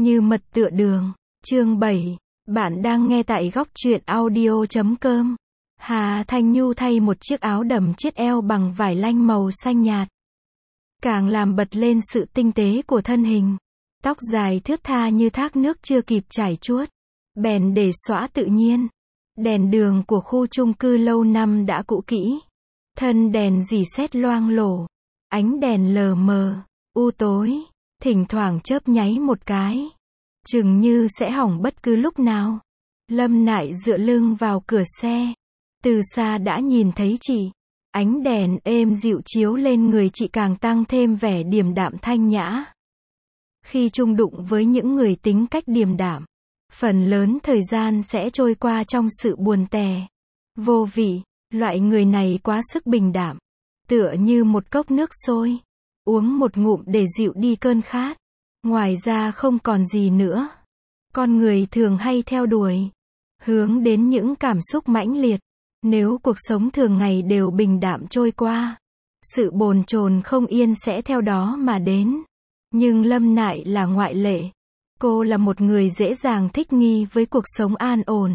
Như mật tựa đường. Chương 7. Bạn đang nghe tại góc truyện audio.com. Hà Thanh Nhu thay một chiếc áo đầm chiết eo bằng vải lanh màu xanh nhạt, càng làm bật lên sự tinh tế của thân hình. Tóc dài thướt tha như thác nước chưa kịp chải chuốt, bèn để xõa tự nhiên. Đèn đường của khu chung cư lâu năm đã cũ kỹ. Thân đèn rỉ sét loang lổ. Ánh đèn lờ mờ, u tối, thỉnh thoảng chớp nháy một cái, chừng như sẽ hỏng bất cứ lúc nào. Lâm Nại dựa lưng vào cửa xe. Từ xa đã nhìn thấy chị. Ánh đèn êm dịu chiếu lên người chị càng tăng thêm vẻ điềm đạm thanh nhã. Khi chung đụng với những người tính cách điềm đạm, phần lớn thời gian sẽ trôi qua trong sự buồn tẻ, vô vị. Loại người này quá sức bình đạm, tựa như một cốc nước sôi, uống một ngụm để dịu đi cơn khát. Ngoài ra không còn gì nữa. Con người thường hay theo đuổi, hướng đến những cảm xúc mãnh liệt. Nếu cuộc sống thường ngày đều bình đạm trôi qua, sự bồn chồn không yên sẽ theo đó mà đến. Nhưng Lâm Nại là ngoại lệ. Cô là một người dễ dàng thích nghi với cuộc sống an ổn.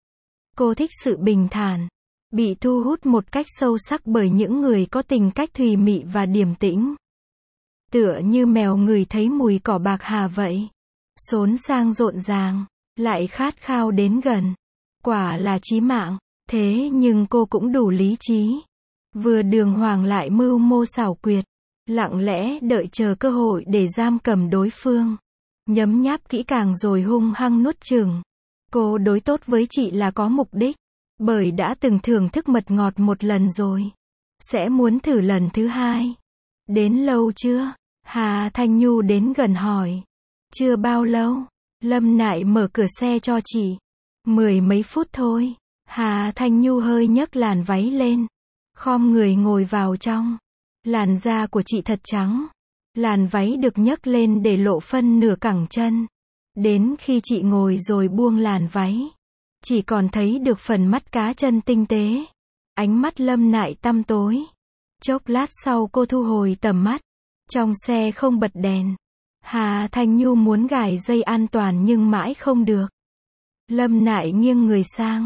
Cô thích sự bình thản, bị thu hút một cách sâu sắc bởi những người có tính cách thùy mị và điềm tĩnh. Tựa như mèo ngửi thấy mùi cỏ bạc hà vậy. Xốn sang rộn ràng, lại khát khao đến gần. Quả là chí mạng. Thế nhưng cô cũng đủ lý trí. Vừa đường hoàng lại mưu mô xảo quyệt, lặng lẽ đợi chờ cơ hội để giam cầm đối phương. Nhấm nháp kỹ càng rồi hung hăng nuốt chửng. Cô đối tốt với chị là có mục đích, bởi đã từng thưởng thức mật ngọt một lần rồi, sẽ muốn thử lần thứ hai. Đến lâu chưa? Hà Thanh Nhu đến gần hỏi. Chưa bao lâu. Lâm Nại mở cửa xe cho chị. 10 mấy phút thôi. Hà Thanh Nhu hơi nhấc làn váy lên, khom người ngồi vào trong. Làn da của chị thật trắng. Làn váy được nhấc lên để lộ phân nửa cẳng chân. Đến khi chị ngồi rồi buông làn váy, chỉ còn thấy được phần mắt cá chân tinh tế. Ánh mắt Lâm Nại tăm tối. Chốc lát sau cô thu hồi tầm mắt. Trong xe không bật đèn. Hà Thanh Nhu muốn gài dây an toàn nhưng mãi không được. Lâm Nại nghiêng người sang.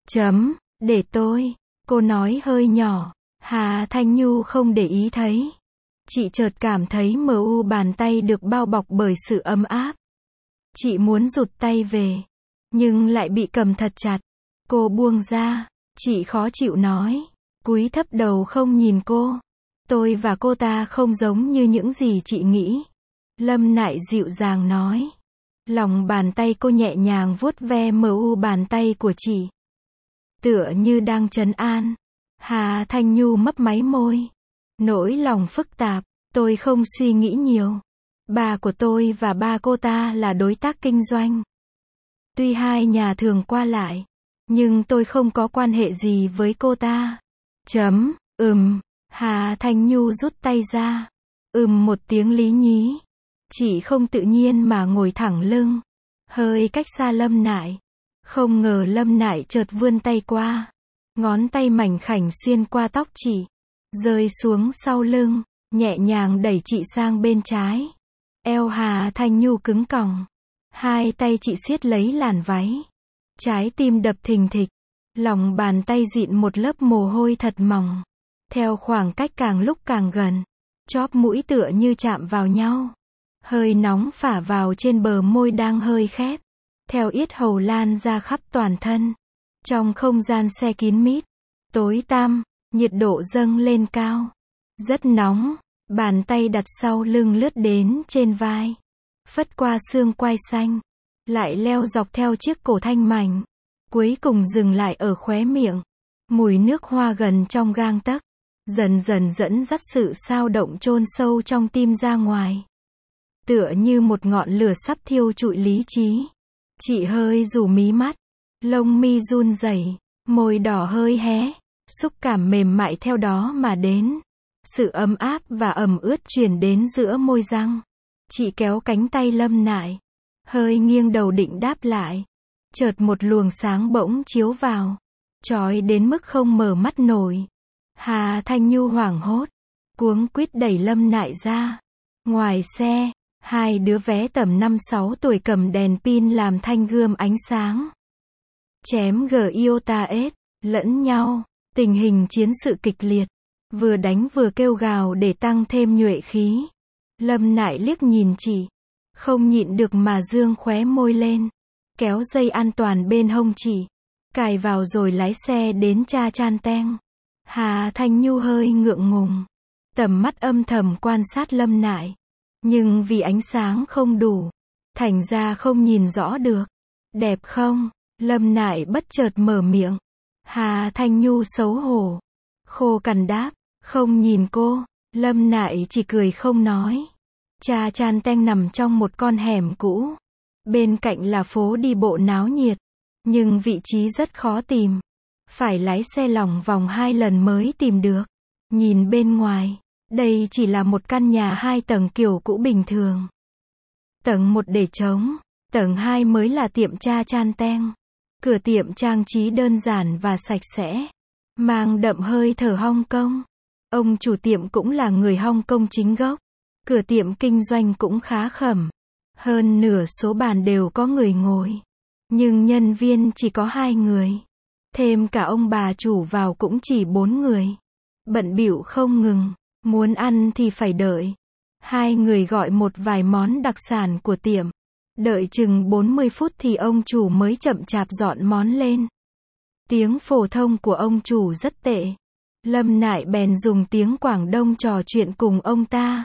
Để tôi. Cô nói hơi nhỏ. Hà Thanh Nhu không để ý thấy. Chị chợt cảm thấy mờ u bàn tay được bao bọc bởi sự ấm áp. Chị muốn rụt tay về, nhưng lại bị cầm thật chặt. Cô buông ra. Chị khó chịu nói. Cúi thấp đầu không nhìn cô. Tôi và cô ta không giống như những gì chị nghĩ. Lâm Nại dịu dàng nói. Lòng bàn tay cô nhẹ nhàng vuốt ve mờ u bàn tay của chị, tựa như đang trấn an. Hà Thanh Nhu mấp máy môi. Nỗi lòng phức tạp. Tôi không suy nghĩ nhiều. Ba của tôi và ba cô ta là đối tác kinh doanh. Tuy hai nhà thường qua lại, nhưng tôi không có quan hệ gì với cô ta. Hà Thanh Nhu rút tay ra. Một tiếng lý nhí. Chị không tự nhiên mà ngồi thẳng lưng, hơi cách xa Lâm Nại. Không ngờ Lâm Nại chợt vươn tay qua. Ngón tay mảnh khảnh xuyên qua tóc chị, rơi xuống sau lưng, nhẹ nhàng đẩy chị sang bên trái. Eo Hà Thanh Nhu cứng còng. Hai tay chị siết lấy làn váy. Trái tim đập thình thịch. Lòng bàn tay dịn một lớp mồ hôi thật mỏng. Theo khoảng cách càng lúc càng gần, chóp mũi tựa như chạm vào nhau. Hơi nóng phả vào trên bờ môi đang hơi khép, theo yết hầu lan ra khắp toàn thân. Trong không gian xe kín mít, tối tăm, nhiệt độ dâng lên cao. Rất nóng. Bàn tay đặt sau lưng lướt đến trên vai, phất qua xương quai xanh, lại leo dọc theo chiếc cổ thanh mảnh, cuối cùng dừng lại ở khóe miệng. Mùi nước hoa gần trong gang tấc, dần dần dẫn dắt sự xao động chôn sâu trong tim ra ngoài. Tựa như một ngọn lửa sắp thiêu trụi lý trí. Chị hơi rủ mí mắt, lông mi run rẩy, môi đỏ hơi hé, xúc cảm mềm mại theo đó mà đến. Sự ấm áp và ẩm ướt truyền đến giữa môi răng. Chị kéo cánh tay Lâm Nại, hơi nghiêng đầu định đáp lại. Chợt một luồng sáng bỗng chiếu vào, chói đến mức không mở mắt nổi. Hà Thanh Nhu hoảng hốt, cuống quýt đẩy Lâm Nại ra. Ngoài xe, Hai đứa vé tầm 5-6 tuổi cầm đèn pin làm thanh gươm ánh sáng. Chém GIOTA-S, lẫn nhau. Tình hình chiến sự kịch liệt. Vừa đánh vừa kêu gào để tăng thêm nhuệ khí. Lâm Nại liếc nhìn chị. Không nhịn được mà dương khóe môi lên. Kéo dây an toàn bên hông chị. Cài vào rồi lái xe đến Cha Chan Teng. Hà Thanh Nhu hơi ngượng ngùng. Tầm mắt âm thầm quan sát Lâm Nại. Nhưng vì ánh sáng không đủ. Thành ra không nhìn rõ được. Đẹp không? Lâm Nại bất chợt mở miệng. Hà Thanh Nhu xấu hổ. Khô cằn đáp. Không nhìn cô. Lâm Nại chỉ cười không nói. Cha Chan Teng nằm trong một con hẻm cũ. Bên cạnh là phố đi bộ náo nhiệt. Nhưng vị trí rất khó tìm. Phải lái xe lòng vòng 2 lần mới tìm được. Nhìn bên ngoài, đây chỉ là một căn nhà 2 tầng kiểu cũ bình thường. Tầng 1 để trống, tầng 2 mới là tiệm Cha Chan Teng. Cửa tiệm trang trí đơn giản và sạch sẽ, mang đậm hơi thở Hong Kong. Ông chủ tiệm cũng là người Hong Kong chính gốc. Cửa tiệm kinh doanh cũng khá khẩm. Hơn nửa số bàn đều có người ngồi. Nhưng nhân viên chỉ có 2 người. Thêm cả ông bà chủ vào cũng chỉ 4 người. Bận bịu không ngừng. Muốn ăn thì phải đợi. 2 người gọi một vài món đặc sản của tiệm. Đợi chừng 40 phút thì ông chủ mới chậm chạp dọn món lên. Tiếng phổ thông của ông chủ rất tệ. Lâm Nại bèn dùng tiếng Quảng Đông trò chuyện cùng ông ta.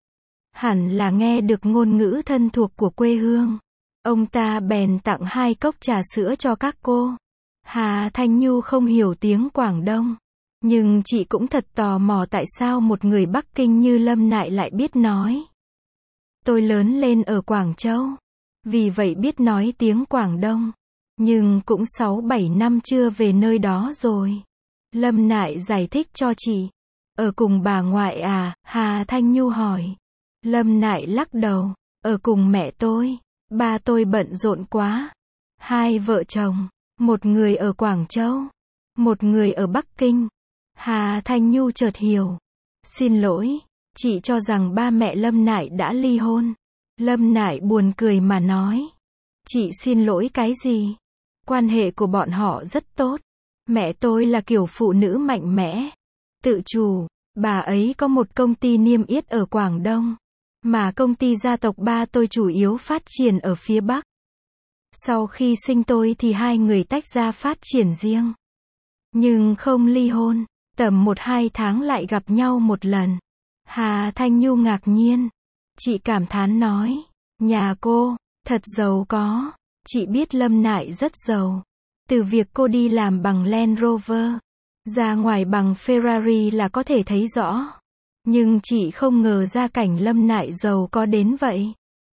Hẳn là nghe được ngôn ngữ thân thuộc của quê hương. Ông ta bèn tặng 2 cốc trà sữa cho các cô. Hà Thanh Nhu không hiểu tiếng Quảng Đông. Nhưng chị cũng thật tò mò tại sao một người Bắc Kinh như Lâm Nại lại biết nói. Tôi lớn lên ở Quảng Châu. Vì vậy biết nói tiếng Quảng Đông. Nhưng cũng 6-7 năm chưa về nơi đó rồi. Lâm Nại giải thích cho chị. Ở cùng bà ngoại à? Hà Thanh Nhu hỏi. Lâm Nại lắc đầu. Ở cùng mẹ tôi. Ba tôi bận rộn quá. 2 vợ chồng. Một người ở Quảng Châu. Một người ở Bắc Kinh. Hà Thanh Nhu chợt hiểu. Xin lỗi. Chị cho rằng ba mẹ Lâm Nại đã ly hôn. Lâm Nại buồn cười mà nói. Chị xin lỗi cái gì? Quan hệ của bọn họ rất tốt. Mẹ tôi là kiểu phụ nữ mạnh mẽ. Tự chủ. Bà ấy có một công ty niêm yết ở Quảng Đông. Mà công ty gia tộc ba tôi chủ yếu phát triển ở phía Bắc. Sau khi sinh tôi thì 2 người tách ra phát triển riêng. Nhưng không ly hôn. Tầm 1-2 tháng lại gặp nhau một lần. Hà Thanh Nhu ngạc nhiên. Chị cảm thán nói. Nhà cô, thật giàu có. Chị biết Lâm Nại rất giàu. Từ việc cô đi làm bằng Land Rover, ra ngoài bằng Ferrari là có thể thấy rõ. Nhưng chị không ngờ gia cảnh Lâm Nại giàu có đến vậy.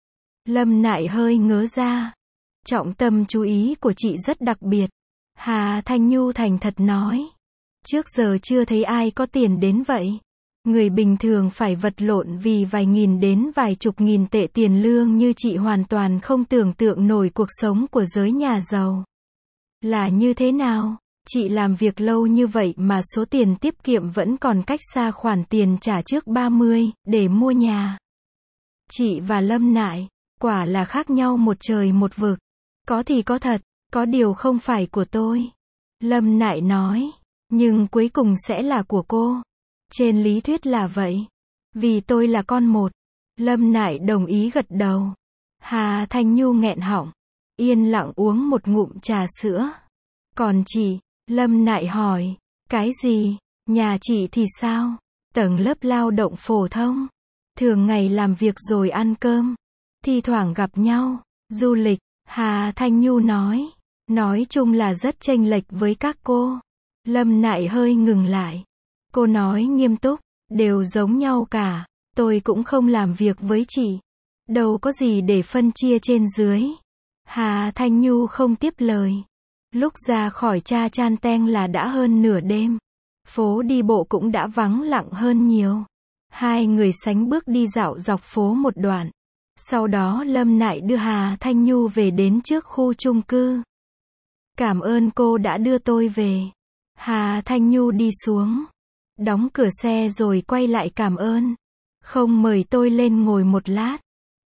Lâm Nại hơi ngớ ra. Trọng tâm chú ý của chị rất đặc biệt. Hà Thanh Nhu thành thật nói. Trước giờ chưa thấy ai có tiền đến vậy. Người bình thường phải vật lộn vì vài nghìn đến vài chục nghìn tệ tiền lương như chị hoàn toàn không tưởng tượng nổi cuộc sống của giới nhà giàu. Là như thế nào? Chị làm việc lâu như vậy mà số tiền tiết kiệm vẫn còn cách xa khoản tiền trả trước 30, để mua nhà. Chị và Lâm Nại, quả là khác nhau một trời một vực. Có thì có thật, có điều không phải của tôi. Lâm Nại nói, nhưng cuối cùng sẽ là của cô. Trên lý thuyết là vậy. Vì tôi là con một. Lâm Nại đồng ý gật đầu. Hà Thanh Nhu nghẹn họng. Yên lặng uống một ngụm trà sữa. Còn chị? Lâm Nại hỏi. Cái gì? Nhà chị thì sao? Tầng lớp lao động phổ thông. Thường ngày làm việc rồi ăn cơm. Thi thoảng gặp nhau. Du lịch. Hà Thanh Nhu nói. Nói chung là rất chênh lệch với các cô. Lâm Nại hơi ngừng lại. Cô nói nghiêm túc. Đều giống nhau cả. Tôi cũng không làm việc với chị. Đâu có gì để phân chia trên dưới. Hà Thanh Nhu không tiếp lời. Lúc ra khỏi Cha Chan Teng là đã hơn nửa đêm. Phố đi bộ cũng đã vắng lặng hơn nhiều. 2 người sánh bước đi dạo dọc phố một đoạn. Sau đó Lâm Nại đưa Hà Thanh Nhu về đến trước khu chung cư. Cảm ơn cô đã đưa tôi về. Hà Thanh Nhu đi xuống. Đóng cửa xe rồi quay lại cảm ơn. Không mời tôi lên ngồi một lát.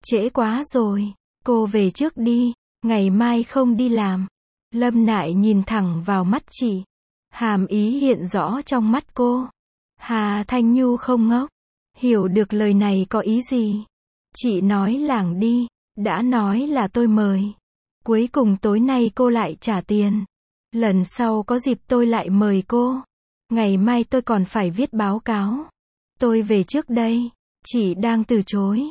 Trễ quá rồi, cô về trước đi, ngày mai không đi làm. Lâm Nại nhìn thẳng vào mắt chị. Hàm ý hiện rõ trong mắt cô. Hà Thanh Nhu không ngốc, hiểu được lời này có ý gì. Chị nói lảng đi, đã nói là tôi mời. Cuối cùng tối nay cô lại trả tiền. Lần sau có dịp tôi lại mời cô. Ngày mai tôi còn phải viết báo cáo. Tôi về trước đây. Chị đang từ chối.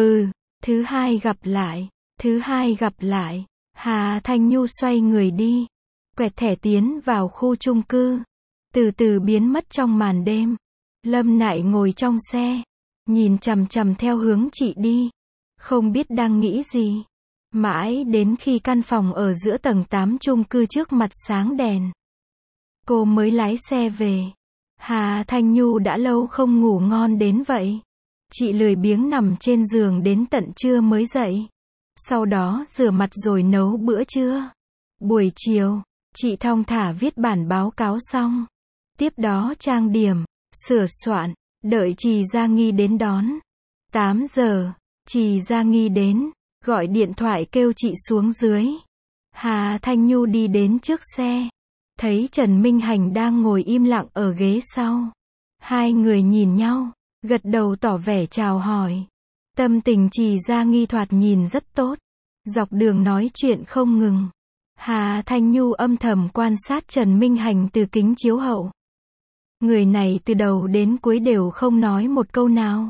Thứ hai gặp lại. Thứ hai gặp lại. Hà Thanh Nhu xoay người đi. Quẹt thẻ tiến vào khu chung cư. Từ từ biến mất trong màn đêm. Lâm Nại ngồi trong xe. Nhìn chằm chằm theo hướng chị đi. Không biết đang nghĩ gì. Mãi đến khi căn phòng ở giữa tầng 8 chung cư trước mặt sáng đèn. Cô mới lái xe về. Hà Thanh Nhu đã lâu không ngủ ngon đến vậy. Chị lười biếng nằm trên giường đến tận trưa mới dậy. Sau đó rửa mặt rồi nấu bữa trưa. Buổi chiều, chị thong thả viết bản báo cáo xong. Tiếp đó trang điểm, sửa soạn, đợi Trì Gia Nghi đến đón. 8 giờ, Trì Gia Nghi đến, gọi điện thoại kêu chị xuống dưới. Hà Thanh Nhu đi đến trước xe. Thấy Trần Minh Hành đang ngồi im lặng ở ghế sau. Hai người nhìn nhau, gật đầu tỏ vẻ chào hỏi. Tâm tình Trì Gia Nghi thoạt nhìn rất tốt. Dọc đường nói chuyện không ngừng. Hà Thanh Nhu âm thầm quan sát Trần Minh Hành từ kính chiếu hậu. Người này từ đầu đến cuối đều không nói một câu nào.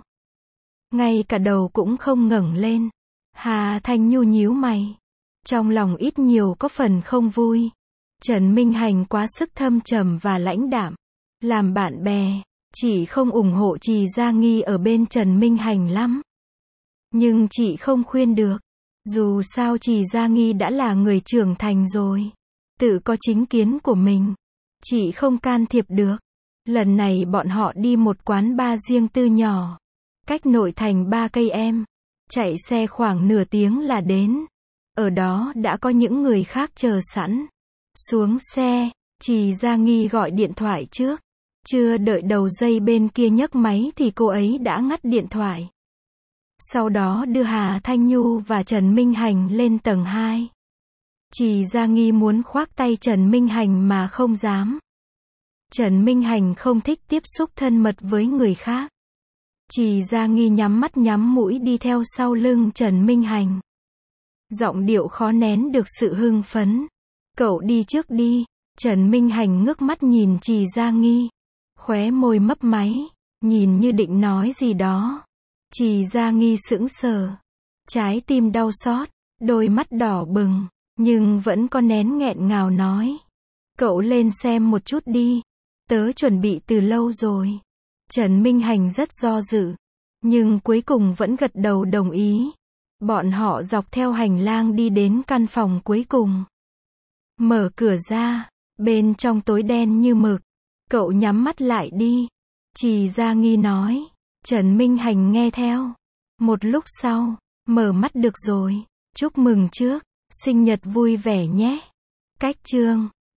Ngay cả đầu cũng không ngẩng lên. Hà Thanh Nhu nhíu mày. Trong lòng ít nhiều có phần không vui. Trần Minh Hành quá sức thâm trầm và lãnh đạm. Làm bạn bè, chị không ủng hộ Trì Gia Nghi ở bên Trần Minh Hành lắm. Nhưng chị không khuyên được. Dù sao Trì Gia Nghi đã là người trưởng thành rồi. Tự có chính kiến của mình. Chị không can thiệp được. Lần này bọn họ đi một quán bar riêng tư nhỏ. Cách nội thành 3 cây em. Chạy xe khoảng nửa tiếng là đến. Ở đó đã có những người khác chờ sẵn. Xuống xe, Trì Gia Nghi gọi điện thoại trước. Chưa đợi đầu dây bên kia nhấc máy thì cô ấy đã ngắt điện thoại. Sau đó đưa Hà Thanh Nhu và Trần Minh Hành lên tầng 2. Trì Gia Nghi muốn khoác tay Trần Minh Hành mà không dám. Trần Minh Hành không thích tiếp xúc thân mật với người khác. Trì Gia Nghi nhắm mắt nhắm mũi đi theo sau lưng Trần Minh Hành. Giọng điệu khó nén được sự hưng phấn. Cậu đi trước đi. Trần Minh Hành ngước mắt nhìn Trì Gia Nghi. Khóe môi mấp máy. Nhìn như định nói gì đó. Trì Gia Nghi sững sờ. Trái tim đau xót. Đôi mắt đỏ bừng. Nhưng vẫn có nén nghẹn ngào nói. Cậu lên xem một chút đi. Tớ chuẩn bị từ lâu rồi. Trần Minh Hành rất do dự. Nhưng cuối cùng vẫn gật đầu đồng ý. Bọn họ dọc theo hành lang đi đến căn phòng cuối cùng. Mở cửa ra. Bên trong tối đen như mực. Cậu nhắm mắt lại đi. Trì Gia Nghi nói. Trần Minh Hành nghe theo. Một lúc sau. Mở mắt được rồi. Chúc mừng trước. Sinh nhật vui vẻ nhé. Cách chương